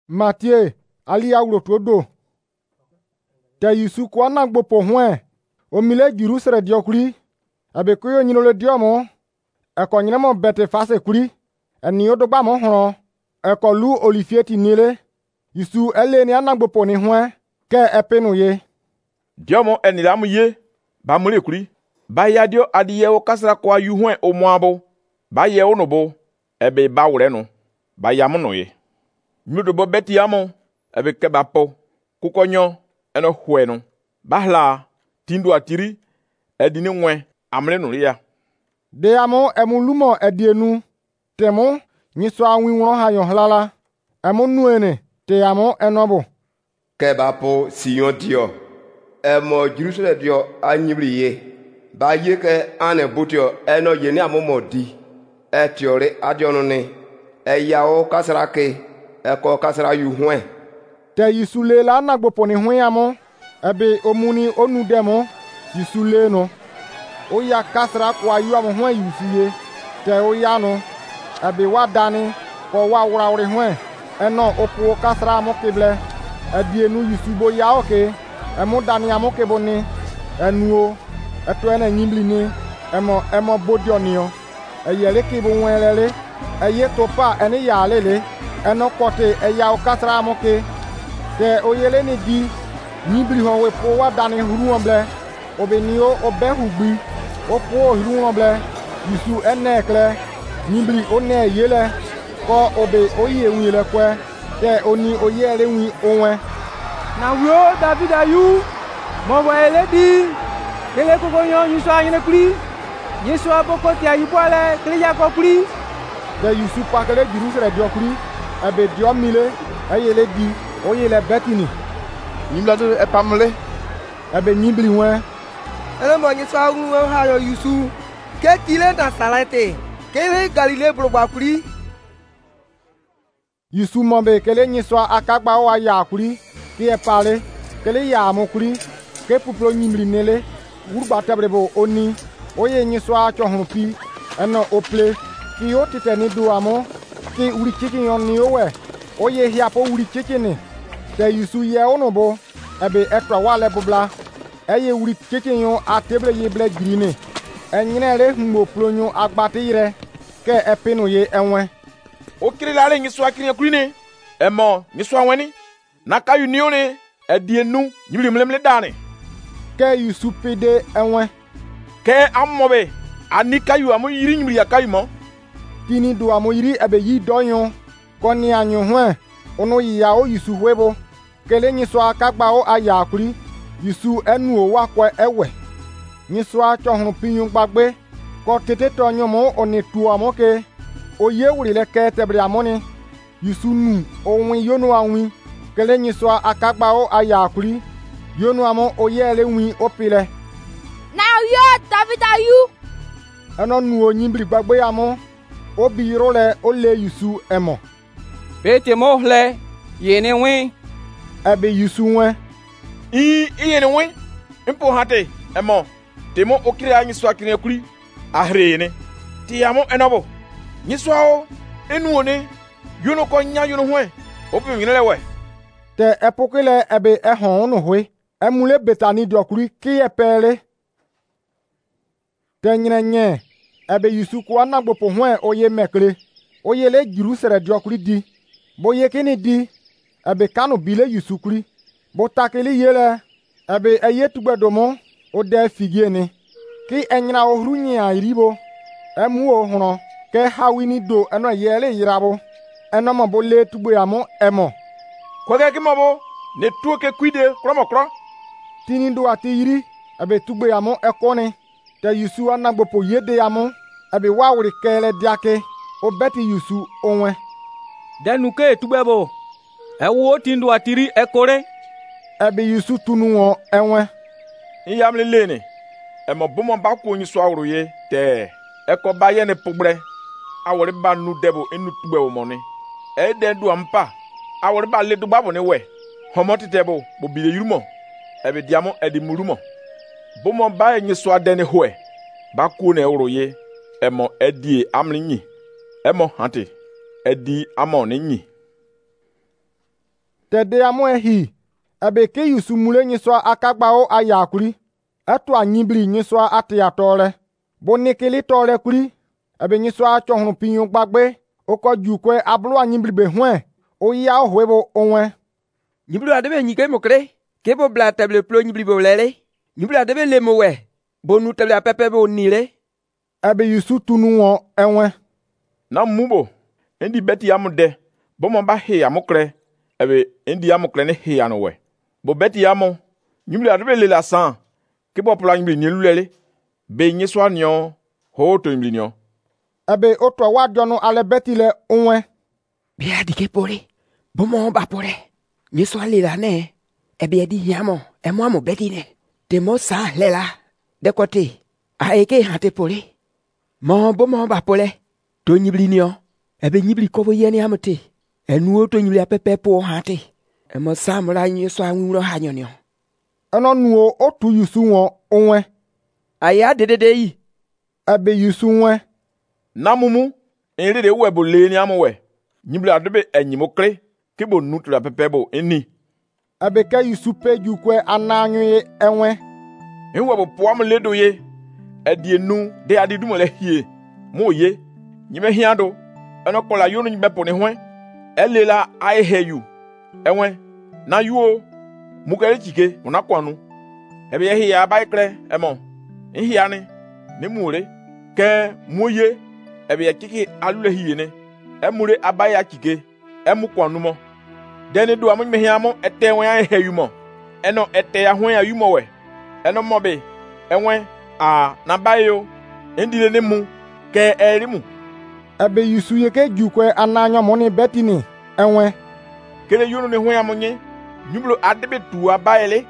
Mathieu ali awro todo. Te Yesu kwa na gbopo hwen. O mile Jerusalem diokuri. Abe kuyo nyino le diomo. Eko nyina mo bete fase kuri. Eni odogba mo hron. Eko lu olifieti nile. Yesu ele ni ana gbopo ni hwen. Ke epenu ye. Diomo eni la mu ye. Ba mule kuri. Ba yadio adiye o kasra kwa yu hwen o moabo. Ba ye o nobo. Ebe ba ureno. Ba yamuno ye. Nyudo bo beti yamo. Ebe ke ba po. Kukonyo. Eno hweno. Ba hla. Tindu atiri. Edini nwe. Amle no ya. De amo emu lumo edienu. Temo. Nyiso anwi wron ha yon hlala. Emu nuene. Te amo enobo. Ke ba po Sion dio. Emo Jerusalem dio anyibri ye. Ba ye ke ane butio eno yeni amomo di. Etiore adiono ne. Eyao kasrake. Eko kasra yu hwen. Te Yisule la na gbopo ni hwen amo. Ebe omuni onu demo. Yisule no. Oya kasra kwa yu amo hwen yusiye. Te oya no. Ebe wadani. Ko wa wrawri hwen. Eno opo kasra amo keble. Edienu Yisubo ya oke. Emu dani amo keboni. Enuo. Eto ene nyimbli ni. Emo bodio niyo. Eyele kebo wenlele. Eye topa ene ya lele. Eno kote eya okasra amo ke. Te oyele ni di. Nyimbli hon we po wa dani huru omble. Obe niyo obe hugbi. Opo huru omble. Yisu ene ekle. Nyimbli one yele. Ko obe oye wile kwe. Te oni oyele wi onwe. Na wio David ayu. Mo wa eledi. Kele kokonyo Yisu anyine kuri. Yisu aboko ti ayu pole. Kele ya ko kuri. De Yisu pakele Jerusalem diokuri. Ebe dio mile. Eyele di. Oyele betini. Nyimla do epamle. Ebe nyimbli wen. Ele mo Yisu awu ha yo Yisu. Ke tile na salate. Kele Galile brogba kuri. Yisu mombe kele nyiswa akagba o aya kuri. Ki e pale. Kele ya amo kuri. Ke puplo nyimbli nele. Urba tebrebo oni. Oye nyiswa chohun pi. Eno ople. Ki o tite ni do amo. Ki uri chicken yon ni owe. Oye hiapo uri chicken ni. Te Yisu ye onobo. Ebe ekra wale bubla. Eye uri chicken yon a tebre ye ble grine. Enyine humbo plonyo agbate ire. Ke epeno ye enwe. Okiri lale nyiswa kiri kurine. Emo nyiswa weni. Naka yu nione. Edienu. Nyibli mlemle dane. Ke Yisu pede enwe. Ke amobe. Anika yu amo yiri nyibli ya kayu mo. Kini do amo yiri ebe yi donyo. Koni anyo hwen. Ono ya o Yisu hwebo. Kele nyiswa akagba o aya kuri. Yisu enu o wakwe ewe. Nyiswa chohun pinyun gbagbe. Ko tete tonyo mo oni tu amoke. Oye wuri le ke tebre amoni. Yisu nu onwi yonu anwi. Kele nyiswa akagba o aya kuri. Yonu amo oye le wi opile. Na yo David ayu. Eno nu o nyimbli gbagbe amo. Obi role o le Yisu emo. Pete mo hle. Yene wi. Ebe Yisu wen. Iye ni wi. Impo hate. Emo. Temo okiri a nyiswa kiri kuri. Ahre yene. Ti amo enobo. Nyiswa o. Enu one. Yono ko nya yono hwe. Opi winele we. Te epokele ebe ehon no hwe. Emule betani diokuri ki epele. Te nyine nye. Ebe Yisu kwa na gbopo hwen oye mekle. Oye le Jerusalem diokuri di. Bo ye kini di. Ebe kanu bile Yisu kuri. Bo takeli yele. Ebe eye tugbedomo. Ode figye ni. Ki enyina ohru nya iribo. Emu o hron. Ke hawini do eno yele yirabo. Eno mo bo le tugbe amo emo. Kwege ki mobo. Ne tuo ke kwide kromo kro. Tini do ati yiri. Ebe tugbe amo ekone. Te Yisu anagbopo yede amo. Ebe wawri kele diake. Obeti Yisu onwe. Denuke tubebo. Ewo tindu atiri ekore. Ebe Yisu tunu won enwe. Iyamle lene. Emo bomo ba ko nyiswa wuru ye. Te. Eko ba ye ne pugbre. Awori ba nu debo enu tugbe wo moni. Ede du ampa. Awori ba le du babo ne we. Homo titebo bo bile yurumo. Ebe diamo edi murumo. Bomo ba ye nyiswa dene hwe. Ba ko ne wuru ye. Emo edi amli nyi. Emo hante. Edi amo ne nyi. Tede amu ehi. Ebe ke Yusu mule nyiswa akagbao ayakuri. Etu anyibli nyiswa atiatore. Bonikili tore kuri. Ebe nyiswa chohunu pinyo gbagbe. Oko jukwe ablu anyibli behwe. Oya ohwebo onwe. Nyibli adebe nyike mokre. Kebo bla table plo nyibli bo lele. Nyibli adebe lemo we. Bonu table apepe bo nile. Ebe Yusu tunu won enwe. Na mubo. Endi beti amude. Bomo ba he amukre. Ebe endi amukre ne he anowe. Bo beti amo. Nyibli adebe lele asan. Kebo plo nyibli nyelulele. Be nyeswa nyon. Ho to nyibli nyon. Ebe otwa wadjonu ale beti le onwe. Bia dike pole. Bomo ba pole. Nyeswa lila ne. Ebe di yamo. Emo mo beti ne. Demo sa lela. De kote. A eke hante pole. Mo bomo ba pole. To nyibli nyon. Ebe nyibli kovo yeni amote. Enu to nyibli apepe po hante. Emo sa mula nyeswa nwuro hanyo nyon. Eno nuo otu Yusu won onwe. Aya dedede yi. Ebe Yusu nwe. Na mumu. Enri de webo le ni amuwe. Nyibli adebe enyimokre. Kebo nutu la pepebo eni. Ebe ke Yusu pe jukwe ananywe enwe. Enwebo poam ledo ye. Edi enu de adidumo le hie. Mo ye. Nyime hiando. Eno kola yonu nyime poni hwen. Elela aiheyu. Enwe. Na yuo. Mukele chike. Munakwanu. Ebe ye hiya baikre. Emo. Nhiyani. Ni mure. Ke moye. Ebe ye kiki alule hiye ne. Emure abaya chike. Emu kwanu mo. Deni do amu nyime hiyamo. Ete wen aiheyu mo. Eno ete ya hwen ya yumo we. Eno mobe. Enwe. Na bayo. Endile ne mu. Ke erimu. Ebe Yusu yeke jukwe ananyo moni betini enwe. Kele yonu ne hwen amonye. Nyublo adebe tu abayele.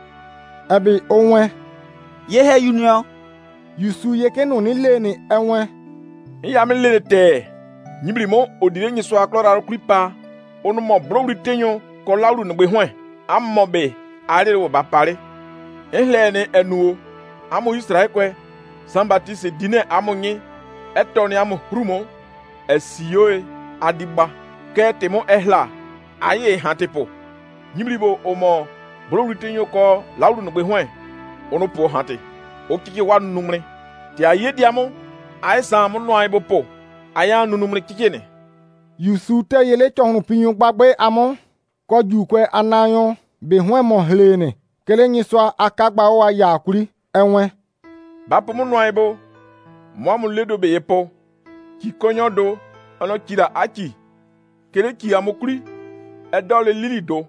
Ebe onwe. Yehe union. Yusu yeke no ni leni enwe. Nyame lene te. Nyibli mo odire nyiso aklora kripa. Onu mo browri tenyo ko lawru ne gbe hwen. Ammobe are wo bapare. Ehlene enuo. Amo Israel kwe. Sambati se dine amonye. Etoni amo hrumo. Esiyoe adigba. Ke temo ehla. Aye hantepo. Nyimlibo omo browri tenyo ko lawru ne gbe hwen. Onu po hante. Okiki wa numre. Ti aye diamo. Aye sam no aibo po. Aya numre kikene. Yusu te yele chohunu pinyo gbagbe amon. Ko jukwe ananyo behwe mo hlene. Kele nyiswa akagba o yakuri enwe. Bapo mo no aibo. Mo amu ledo be yepo. Ki konyo do. Ono kira achi. Kele ki amokuri. Edole lili do.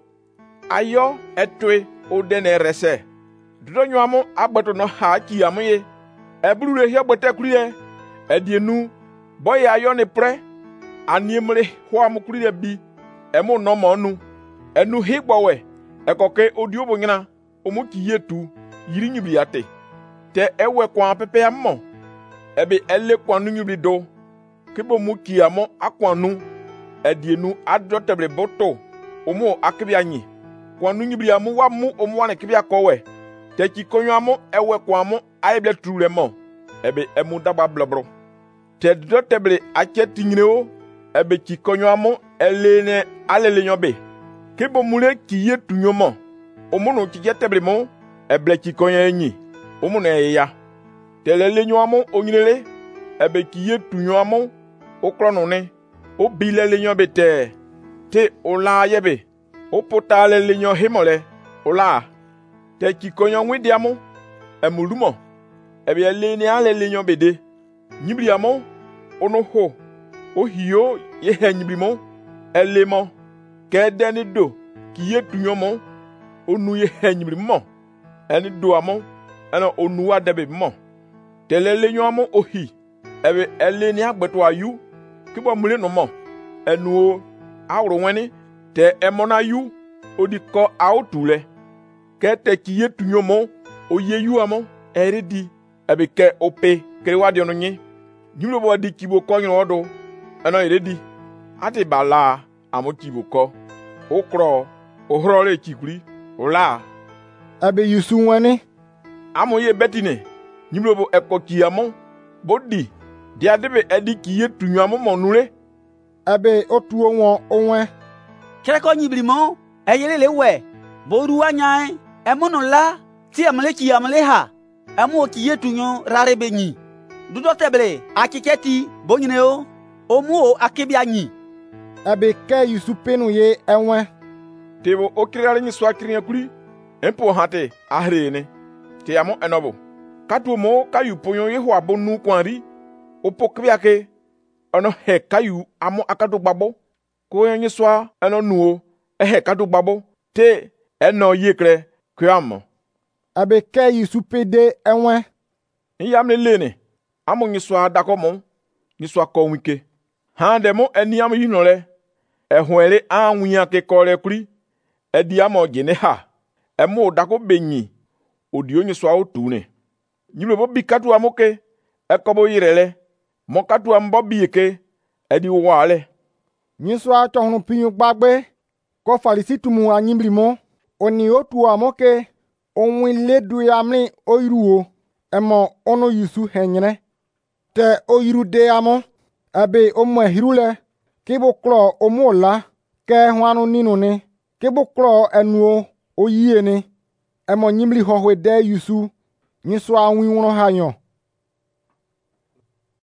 Ayo etwe odene rese. Dodonyo amu agbeto no ha ki amuye. Ebrure hia gbete kuri e. Edienu. Boy ayo ne pre. Aniemre ho amokuri de bi. Emo no mo nu. Enu higbowe. Ekoke odiobo nyina. Omo ki yetu. Yiri nyibli ate. Te ewe kwa pepe ammo. Ebe ele kwa nu nyibli do. Kebo mu ki amo akwanu. Edienu adotebre boto. Omo akibia anyi. Kwa nu nyibli amu wa mu omo wane kibia kowe. Te ki konyo amo ewe kwa amo aible trure mo. Ebe emu daba blabro. Te dotebre ache tingreo. Ebe ki konyo amo elene alele nyobe. Kebo mule ki yetu nyomo. Omo no ki yetebre mo. Eble ki konyo enyi. Omo na ya. Telele nyoamo onyele. Ebe ki yetu nyoamo. Okrono ne. O bilele nyobe te. Te ola yebe. O potale le nyo hemole. Ola. Te ki konyo ngwidiamo. Emulumo. Ebe elene alele nyobe de. Nyibriamo. Ono ho. O hiyo ye nyibrimo. Elemo. Kedeni do. Ki yetu nyomo. Onu ye nyibrimo. Eni do amo. Eno onu adebe mo. Telele nyoamo ohi. Ebe elene agbeto ayu. Kibo mule no mo. Enu awro weni. Te emona yu. Odi ko autule. Ke te ki yetu nyomo. Oye yu amo. Eredi. Ebe ke ope. Kere wadi ono nye. Nyulo bo di kibo ko nyo odo. Eno eredi. Ati bala. Amo kibo ko. Okro. Ohrole chikuri. Ola. Ebe Yusu weni. Amo ye betine. Nyulo bo eko ki amo. Bodi. Di adebe edi ki yetu nyo amo monule. Ebe otu won onwe. Kere ko nyibli mo. Eyele le we. Boru anyai. Emono la. Ti amle ki amle ha. Emo ki yetunyo rare benyi. Dudo teble. Akiketi. Bonyineo. Omu o akebi anyi. Ebe ke Yusu penu ye enwe. Tebo okirare nyi swa kirin kuri. Empo hante ahrene. Te amo enobo. Katu mo kayu ponyo ye ho abonu kwanri. Opo kbiake. Ono he kayu amo akado gbabo. Ko nyi swa eno nuo. Ehe kado gbabo. Te eno yekre kwamo. Ebe ke Yusu pede enwe. Nyamle lene. Amo nyi swa dakomo. Nyi swa ko wike. Hande mo eni amo yinole. Ehwele anwuya ke kore kuri. Edi amo jene ha. Emo dako benyi. Odio nyi swa otune. Nyimle bo bikatu amoke. Ekobo yirele. Mo katu ambo bieke. Edi wale. Nyi swa tohunu pinyu gbagbe. Ko falisi tumu anyimli mo. Oni otu amoke. Onwin ledu yamli oiruo. Emo ono Yusu henyene. Te oiru de amo. Ebe omo ehirule. Kibo klo omola. Ke hwanu ninu ni. Kibo klo enuo oyie ni. Emo nyimli hohwe de Yusu. Nyi swa anwi wono hanyo.